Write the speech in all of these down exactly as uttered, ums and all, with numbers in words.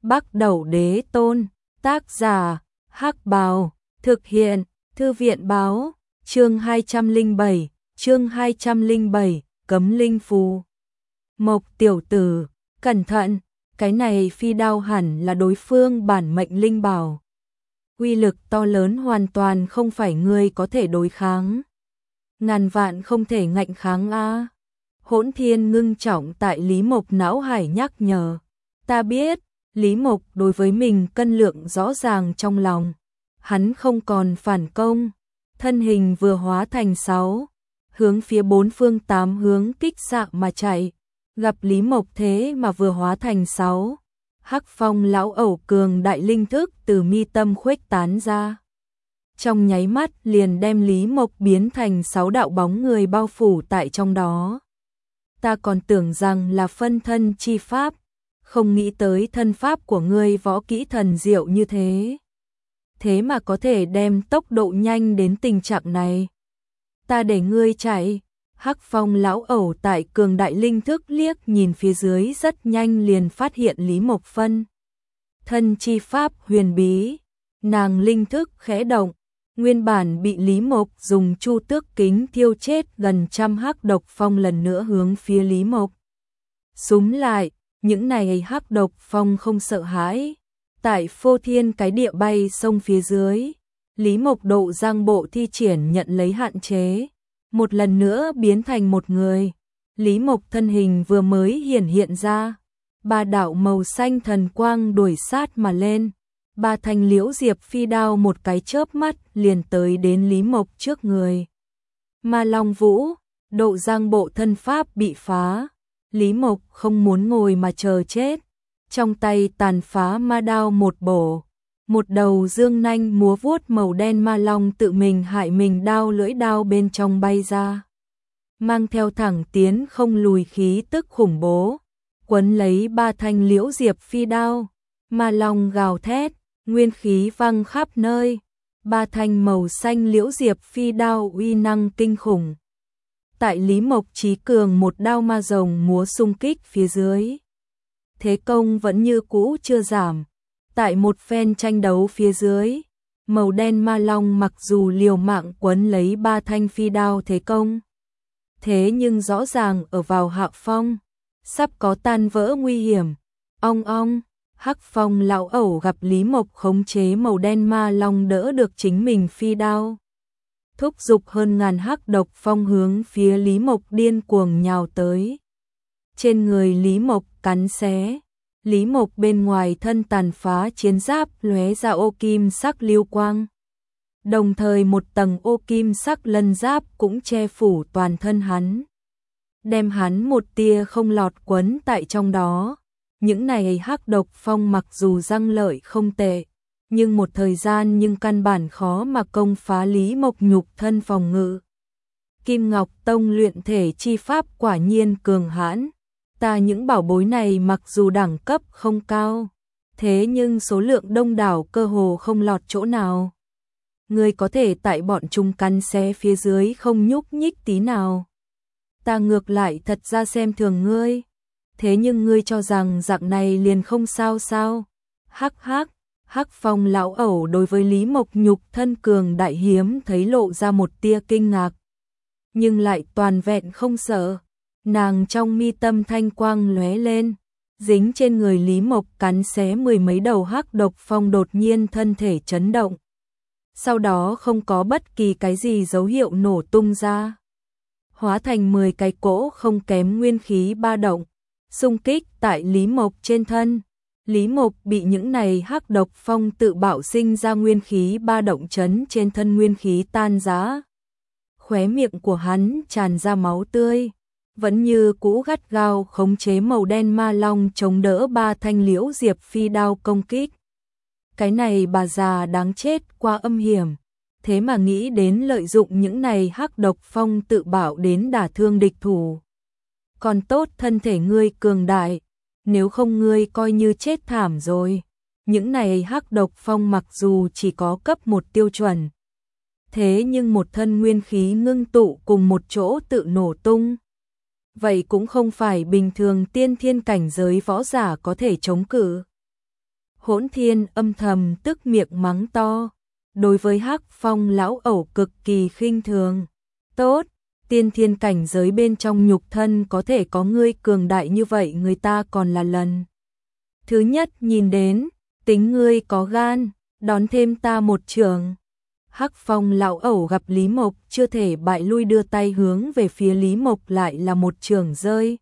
Bắc Đẩu Đế Tôn, tác giả, Hắc Bào, thực hiện, Thư viện báo, chương hai trăm lẻ bảy, chương hai trăm lẻ bảy, cấm linh phù. Mộc tiểu tử, cẩn thận, cái này phi đao hẳn là đối phương bản mệnh linh bảo. Uy lực to lớn hoàn toàn không phải ngươi có thể đối kháng. Ngàn vạn không thể ngạnh kháng a. Hỗn Thiên ngưng trọng tại Lý Mộc não hải nhắc nhở. Ta biết, Lý Mộc đối với mình cân lượng rõ ràng trong lòng. Hắn không còn phản công, thân hình vừa hóa thành sáu, hướng phía bốn phương tám hướng kích xạ mà chạy. Gặp Lý Mộc thế mà vừa hóa thành sáu, Hắc Phong lão ẩu cường đại linh thức từ mi tâm khuếch tán ra. Trong nháy mắt liền đem Lý Mộc biến thành sáu đạo bóng người bao phủ tại trong đó. Ta còn tưởng rằng là phân thân chi pháp, không nghĩ tới thân pháp của ngươi võ kỹ thần diệu như thế. Thế mà có thể đem tốc độ nhanh đến tình trạng này. Ta để ngươi chạy. Hắc Phong lão ẩu tại cường đại linh thức liếc nhìn phía dưới rất nhanh liền phát hiện Lý Mộc phân thân chi pháp huyền bí. Nàng linh thức khẽ động, nguyên bản bị Lý Mộc dùng chu tước kính thiêu chết gần trăm hắc độc phong lần nữa hướng phía Lý Mộc xúm lại. Những này hắc độc phong không sợ hãi, tại phô thiên cái địa bay sông phía dưới. Lý Mộc độ giang bộ thi triển nhận lấy hạn chế, một lần nữa biến thành một người. Lý Mộc thân hình vừa mới hiển hiện ra, ba đạo màu xanh thần quang đuổi sát mà lên. Ba thanh liễu diệp phi đao một cái chớp mắt liền tới đến Lý Mộc trước người. Ma Long Vũ, độ giang bộ thân pháp bị phá. Lý Mộc không muốn ngồi mà chờ chết, trong tay tàn phá ma đao một bổ, một đầu dương nanh múa vuốt màu đen ma long tự mình hại mình đao lưỡi đao bên trong bay ra, mang theo thẳng tiến không lùi khí tức khủng bố, quấn lấy ba thanh liễu diệp phi đao. Ma long gào thét, nguyên khí văng khắp nơi, ba thanh màu xanh liễu diệp phi đao uy năng kinh khủng. Tại Lý Mộc trí cường một đao ma rồng múa xung kích phía dưới, thế công vẫn như cũ chưa giảm. Tại một phen tranh đấu phía dưới, màu đen ma long mặc dù liều mạng quấn lấy ba thanh phi đao thế công, thế nhưng rõ ràng ở vào hạ phong, sắp có tan vỡ nguy hiểm. Ong ong, Hắc Phong lão ẩu gặp Lý Mộc khống chế màu đen ma long đỡ được chính mình phi đao, thúc giục hơn ngàn hắc độc phong hướng phía Lý Mộc điên cuồng nhào tới. Trên người Lý Mộc cắn xé, Lý Mộc bên ngoài thân tàn phá chiến giáp lóe ra ô kim sắc lưu quang. Đồng thời một tầng ô kim sắc lân giáp cũng che phủ toàn thân hắn, đem hắn một tia không lọt quấn tại trong đó. Những này hắc độc phong mặc dù răng lợi không tệ, nhưng một thời gian nhưng căn bản khó mà công phá Lý Mộc nhục thân phòng ngự. Kim Ngọc Tông luyện thể chi pháp quả nhiên cường hãn. Ta những bảo bối này mặc dù đẳng cấp không cao, thế nhưng số lượng đông đảo cơ hồ không lọt chỗ nào. Ngươi có thể tại bọn chúng cắn xé phía dưới không nhúc nhích tí nào. Ta ngược lại thật ra xem thường ngươi. Thế nhưng ngươi cho rằng dạng này liền không sao sao? Hắc hắc. Hắc Phong lão ẩu đối với Lý Mộc nhục thân cường đại hiếm thấy lộ ra một tia kinh ngạc, nhưng lại toàn vẹn không sợ. Nàng trong mi tâm thanh quang lóe lên, dính trên người Lý Mộc cắn xé mười mấy đầu hắc độc phong đột nhiên thân thể chấn động. Sau đó không có bất kỳ cái gì dấu hiệu nổ tung ra, hóa thành mười cái cỗ không kém nguyên khí ba động, xung kích tại Lý Mộc trên thân. Lý Mộc bị những này hắc độc phong tự bạo sinh ra nguyên khí ba động chấn trên thân nguyên khí tan rã. Khóe miệng của hắn tràn ra máu tươi, vẫn như cũ gắt gao khống chế màu đen ma long chống đỡ ba thanh liễu diệp phi đao công kích. Cái này bà già đáng chết quá âm hiểm, thế mà nghĩ đến lợi dụng những này hắc độc phong tự bạo đến đả thương địch thủ. Còn tốt thân thể ngươi cường đại, nếu không ngươi coi như chết thảm rồi. Những này hắc độc phong mặc dù chỉ có cấp một tiêu chuẩn, thế nhưng một thân nguyên khí ngưng tụ cùng một chỗ tự nổ tung. Vậy cũng không phải bình thường tiên thiên cảnh giới võ giả có thể chống cự. Hỗn Thiên âm thầm tức miệng mắng to, đối với Hắc Phong lão ẩu cực kỳ khinh thường. Tốt, tiên thiên cảnh giới bên trong nhục thân có thể có ngươi cường đại như vậy người ta còn là lần thứ nhất nhìn đến, tính ngươi có gan, đón thêm ta một trường. Hắc Phong lão ẩu gặp Lý Mộc chưa thể bại lui, đưa tay hướng về phía Lý Mộc lại là một trường rơi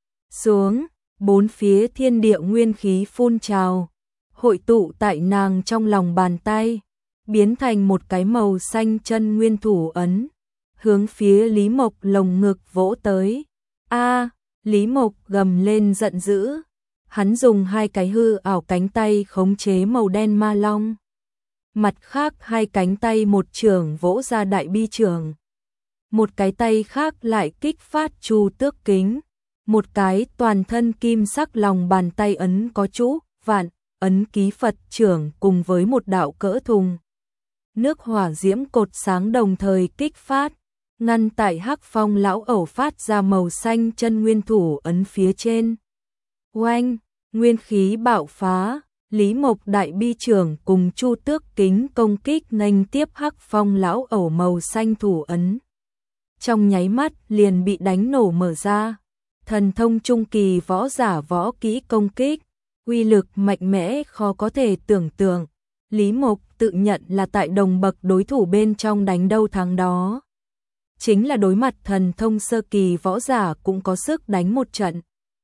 xuống, bốn phía thiên địa nguyên khí phun trào, hội tụ tại nàng trong lòng bàn tay, biến thành một cái màu xanh chân nguyên thủ ấn, hướng phía Lý Mộc lồng ngực vỗ tới. A, Lý Mộc gầm lên giận dữ, hắn dùng hai cái hư ảo cánh tay khống chế màu đen ma long. Mặt khác hai cánh tay một trường vỗ ra đại bi trường, một cái tay khác lại kích phát chu tước kính, một cái toàn thân kim sắc lòng bàn tay ấn có chú vạn ấn ký Phật trưởng cùng với một đạo cỡ thùng nước hỏa diễm cột sáng đồng thời kích phát, ngăn tại Hắc Phong lão ẩu phát ra màu xanh chân nguyên thủ ấn phía trên. Oanh, nguyên khí bạo phá, Lý Mộc đại bi trưởng cùng chu tước kính công kích nghênh tiếp Hắc Phong lão ẩu màu xanh thủ ấn. Trong nháy mắt liền bị đánh nổ mở ra. Thần thông trung kỳ võ giả võ kỹ công kích, uy lực mạnh mẽ khó có thể tưởng tượng. Lý Mộc tự nhận là tại đồng bậc đối thủ bên trong đánh đâu thắng đó. Chính là đối mặt thần thông sơ kỳ võ giả cũng có sức đánh một trận.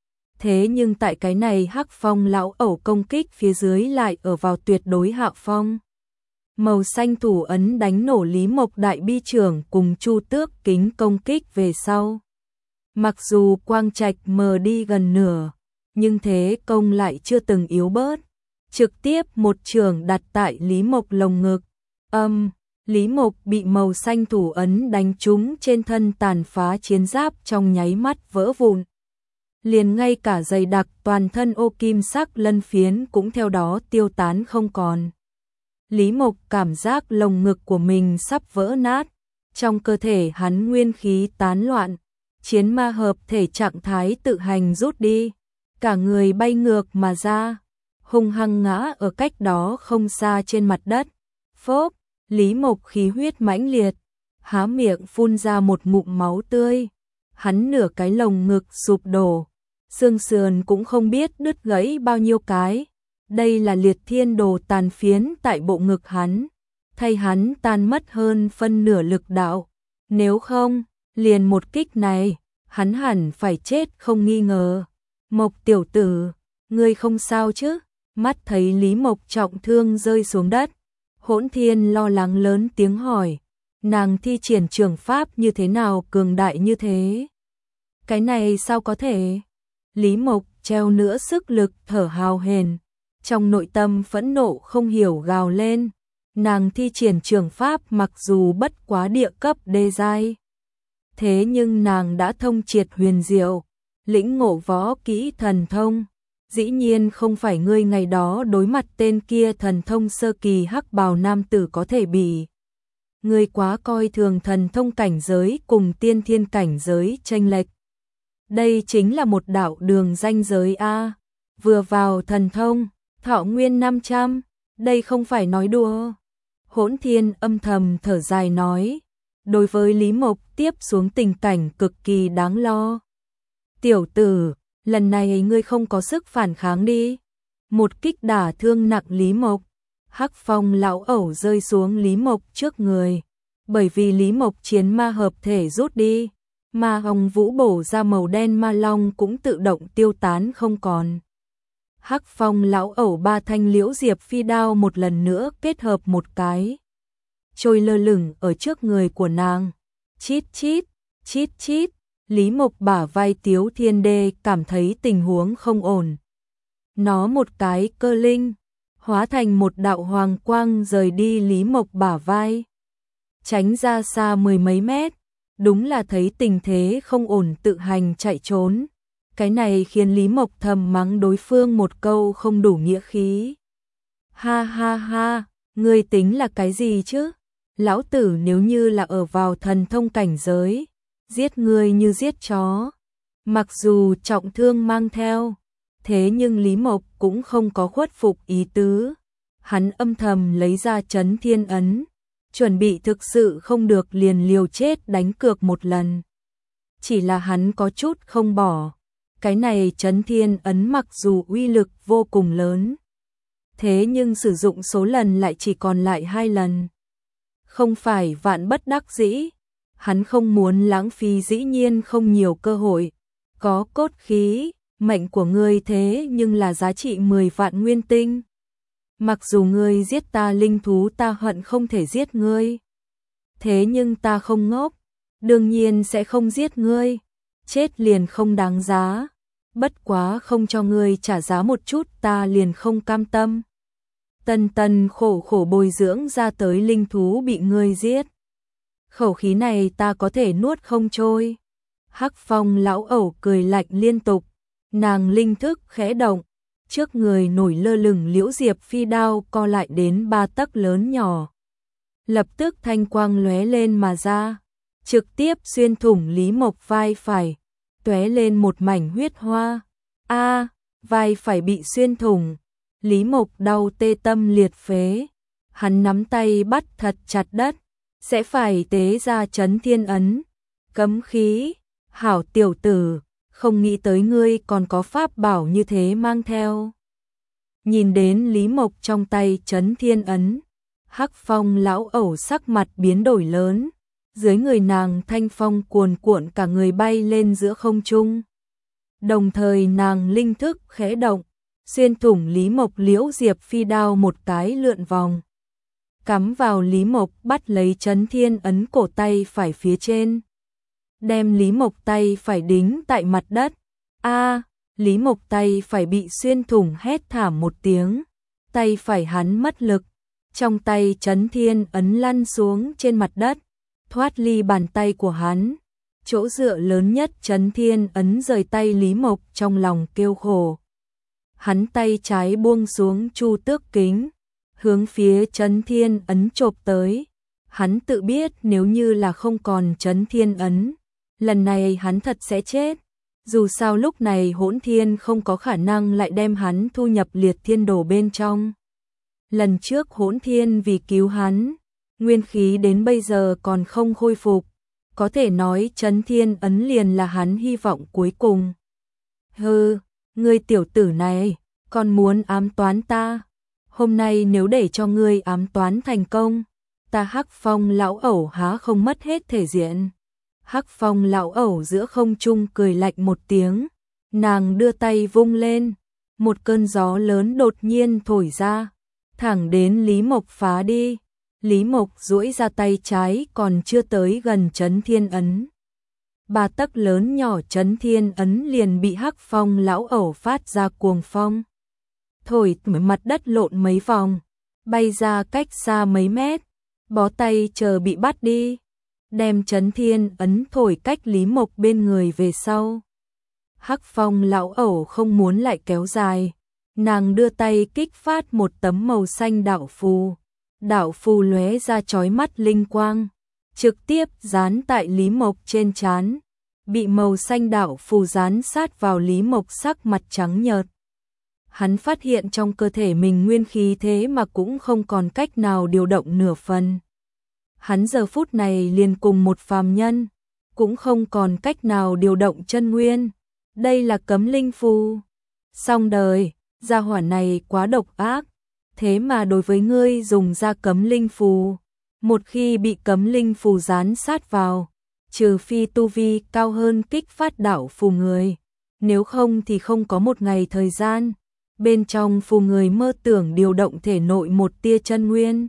Thế nhưng tại cái này Hắc Phong lão ẩu công kích phía dưới lại ở vào tuyệt đối hạ phong. Màu xanh thủ ấn đánh nổ Lý Mộc đại bi trưởng cùng chu tước kính công kích về sau. Mặc dù quang trạch mờ đi gần nửa, nhưng thế công lại chưa từng yếu bớt. Trực tiếp một trường đặt tại Lý Mộc lồng ngực. Âm, Lý Mộc bị màu xanh thủ ấn đánh trúng trên thân, tàn phá chiến giáp trong nháy mắt vỡ vụn. Liền ngay cả dày đặc toàn thân ô kim sắc lân phiến cũng theo đó tiêu tán không còn. Lý Mộc cảm giác lồng ngực của mình sắp vỡ nát, trong cơ thể hắn nguyên khí tán loạn, chiến ma hợp thể trạng thái tự hành rút đi, cả người bay ngược mà ra, hung hăng ngã ở cách đó không xa trên mặt đất. Phốc, Lý Mộc khí huyết mãnh liệt, há miệng phun ra một ngụm máu tươi, hắn nửa cái lồng ngực sụp đổ, xương sườn cũng không biết đứt gãy bao nhiêu cái. Đây là liệt thiên đồ tàn phiến tại bộ ngực hắn, thay hắn tan mất hơn phân nửa lực đạo. Nếu không, liền một kích này, hắn hẳn phải chết không nghi ngờ. Mộc tiểu tử, ngươi không sao chứ? Mắt thấy Lý Mộc trọng thương rơi xuống đất, Hỗn Thiên lo lắng lớn tiếng hỏi, nàng thi triển trường pháp như thế nào cường đại như thế? Cái này sao có thể? Lý Mộc treo nữa sức lực thở hào hển, trong nội tâm phẫn nộ không hiểu gào lên. Nàng thi triển trường pháp mặc dù bất quá địa cấp đê giai, thế nhưng nàng đã thông triệt huyền diệu, lĩnh ngộ võ kỹ thần thông. Dĩ nhiên không phải ngươi ngày đó đối mặt tên kia thần thông sơ kỳ hắc bào nam tử có thể bị. Ngươi quá coi thường thần thông cảnh giới cùng tiên thiên cảnh giới chênh lệch. Đây chính là một đạo đường ranh giới a. Vừa vào thần thông, thọ nguyên năm trăm, đây không phải nói đùa. Hỗn Thiên âm thầm thở dài nói, đối với Lý Mộc tiếp xuống tình cảnh cực kỳ đáng lo. Tiểu tử, lần này ngươi không có sức phản kháng đi. Một kích đả thương nặng Lý Mộc, Hắc Phong lão ẩu rơi xuống Lý Mộc trước người. Bởi vì Lý Mộc chiến ma hợp thể rút đi, ma hồng vũ bổ ra màu đen ma long cũng tự động tiêu tán không còn. Hắc Phong lão ẩu ba thanh liễu diệp phi đao một lần nữa kết hợp một cái, trôi lơ lửng ở trước người của nàng. Chít chít, chít chít, Lý Mộc bả vai Tiếu Thiên Đê cảm thấy tình huống không ổn. Nó một cái cơ linh, hóa thành một đạo hoàng quang rời đi Lý Mộc bả vai, tránh ra xa mười mấy mét, đúng là thấy tình thế không ổn tự hành chạy trốn. Cái này khiến Lý Mộc thầm mắng đối phương một câu không đủ nghĩa khí. Ha ha ha, ngươi tính là cái gì chứ? Lão tử nếu như là ở vào thần thông cảnh giới, giết ngươi như giết chó. Mặc dù trọng thương mang theo, Thế nhưng Lý Mộc cũng không có khuất phục ý tứ. Hắn âm thầm lấy ra Chấn Thiên Ấn, chuẩn bị thực sự không được liền liều chết đánh cược một lần. Chỉ là hắn có chút không bỏ. Cái này Chấn Thiên Ấn mặc dù uy lực vô cùng lớn, thế nhưng sử dụng số lần lại chỉ còn lại hai lần. Không phải vạn bất đắc dĩ, hắn không muốn lãng phí dĩ nhiên không nhiều cơ hội. Có cốt khí, mệnh của ngươi thế nhưng là giá trị mười vạn nguyên tinh. Mặc dù ngươi giết ta linh thú ta hận không thể giết ngươi. Thế nhưng ta không ngốc, đương nhiên sẽ không giết ngươi. Chết liền không đáng giá. Bất quá không cho ngươi trả giá một chút ta liền không cam tâm. Tần tần khổ khổ bồi dưỡng ra tới linh thú bị ngươi giết. Khẩu khí này ta có thể nuốt không trôi. Hắc Phong lão ẩu cười lạnh liên tục. Nàng linh thức khẽ động. Trước người nổi lơ lửng liễu diệp phi đao co lại đến ba tấc lớn nhỏ. Lập tức thanh quang lóe lên mà ra. Trực tiếp xuyên thủng Lý Mộc vai phải. Tóe lên một mảnh huyết hoa. A, vai phải bị xuyên thủng. Lý Mộc đau tê tâm liệt phế. Hắn nắm tay bắt thật chặt đất. Sẽ phải tế ra Chấn Thiên Ấn. Cấm khí. Hảo tiểu tử, không nghĩ tới ngươi còn có pháp bảo như thế mang theo. Nhìn đến Lý Mộc trong tay Chấn Thiên Ấn. Hắc Phong lão ẩu sắc mặt biến đổi lớn. Dưới người nàng thanh phong cuồn cuộn cả người bay lên giữa không trung. Đồng thời nàng linh thức khẽ động. Xuyên thủng Lý Mộc liễu diệp phi đao một cái lượn vòng. Cắm vào Lý Mộc bắt lấy Chấn Thiên Ấn cổ tay phải phía trên. Đem Lý Mộc tay phải đính tại mặt đất. A, Lý Mộc tay phải bị xuyên thủng hét thảm một tiếng. Tay phải hắn mất lực. Trong tay Chấn Thiên Ấn lăn xuống trên mặt đất. Thoát ly bàn tay của hắn. Chỗ dựa lớn nhất Chấn Thiên Ấn rời tay Lý Mộc trong lòng kêu khổ. Hắn tay trái buông xuống chu tước kính. Hướng phía Chấn Thiên Ấn chộp tới. Hắn tự biết nếu như là không còn Chấn Thiên Ấn. Lần này hắn thật sẽ chết. Dù sao lúc này Hỗn Thiên không có khả năng lại đem hắn thu nhập liệt thiên đồ bên trong. Lần trước Hỗn Thiên vì cứu hắn, nguyên khí đến bây giờ còn không khôi phục. Có thể nói Chấn Thiên Ấn liền là hắn hy vọng cuối cùng. Hừ, ngươi tiểu tử này, còn muốn ám toán ta. Hôm nay nếu để cho ngươi ám toán thành công, ta Hắc Phong lão ẩu há không mất hết thể diện. Hắc Phong lão ẩu giữa không trung cười lạnh một tiếng, nàng đưa tay vung lên, một cơn gió lớn đột nhiên thổi ra, thẳng đến Lý Mộc phá đi. Lý Mộc duỗi ra tay trái còn chưa tới gần Chấn Thiên Ấn. Ba tấc lớn nhỏ Chấn Thiên Ấn liền bị Hắc Phong lão ẩu phát ra cuồng phong. Thổi mặt đất lộn mấy vòng, bay ra cách xa mấy mét, bó tay chờ bị bắt đi. Đem Chấn Thiên Ấn thổi cách Lý Mộc bên người về sau. Hắc Phong lão ẩu không muốn lại kéo dài. Nàng đưa tay kích phát một tấm màu xanh đạo phù. Đạo phù lóe ra chói mắt linh quang. Trực tiếp dán tại Lý Mộc trên trán. Bị màu xanh đạo phù dán sát vào Lý Mộc sắc mặt trắng nhợt. Hắn phát hiện trong cơ thể mình nguyên khí thế mà cũng không còn cách nào điều động nửa phần. Hắn giờ phút này liền cùng một phàm nhân, cũng không còn cách nào điều động chân nguyên. Đây là cấm linh phù. Xong đời, gia hỏa này quá độc ác. Thế mà đối với ngươi dùng ra cấm linh phù. Một khi bị cấm linh phù dán sát vào, trừ phi tu vi cao hơn kích phát đạo phù người. Nếu không thì không có một ngày thời gian. Bên trong phù người mơ tưởng điều động thể nội một tia chân nguyên.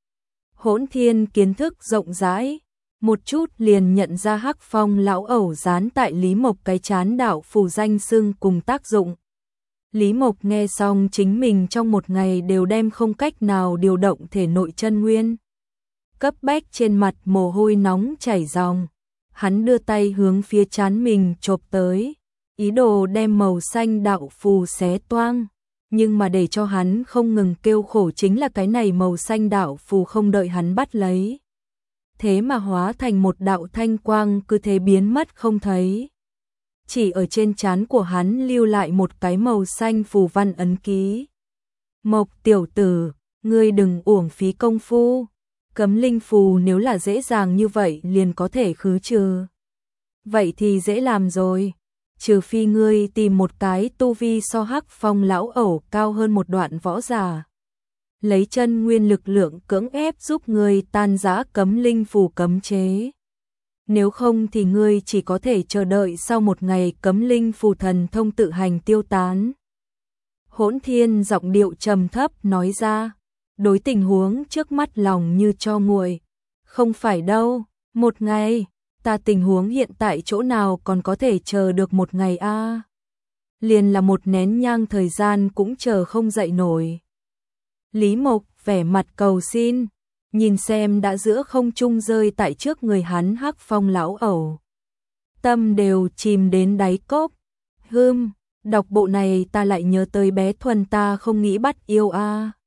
Hỗn Thiên kiến thức rộng rãi, một chút liền nhận ra Hắc Phong lão ẩu dán tại Lý Mộc cái chán đạo phù danh xưng cùng tác dụng. Lý Mộc nghe xong chính mình trong một ngày đều đem không cách nào điều động thể nội chân nguyên. Cấp bách trên mặt mồ hôi nóng chảy ròng. Hắn đưa tay hướng phía chán mình chộp tới, ý đồ đem màu xanh đạo phù xé toang. Nhưng mà để cho hắn không ngừng kêu khổ chính là cái này màu xanh đạo phù không đợi hắn bắt lấy. Thế mà hóa thành một đạo thanh quang cứ thế biến mất không thấy. chỉ ở trên trán của hắn lưu lại một cái màu xanh phù văn ấn ký. Mộc tiểu tử, ngươi đừng uổng phí công phu, cấm linh phù nếu là dễ dàng như vậy liền có thể khứ trừ. Vậy thì dễ làm rồi, trừ phi ngươi tìm một cái tu vi so Hắc Phong lão ẩu cao hơn một đoạn võ giả. Lấy chân nguyên lực lượng cưỡng ép giúp ngươi tan rã cấm linh phù cấm chế. Nếu không thì ngươi chỉ có thể chờ đợi sau một ngày cấm linh phù thần thông tự hành tiêu tán. Hỗn Thiên giọng điệu trầm thấp nói ra, đối tình huống trước mắt lòng như cho nguội. Không phải đâu, một ngày, ta tình huống hiện tại chỗ nào còn có thể chờ được một ngày a? À? Liền là một nén nhang thời gian cũng chờ không dậy nổi. Lý Mộc vẻ mặt cầu xin, nhìn xem đã giữa không trung rơi tại trước người hắn Hắc Phong lão ẩu. Tâm đều chìm đến đáy cốc. Hưm, đọc bộ này ta lại nhớ tới bé Thuần ta không nghĩ bắt yêu a. À.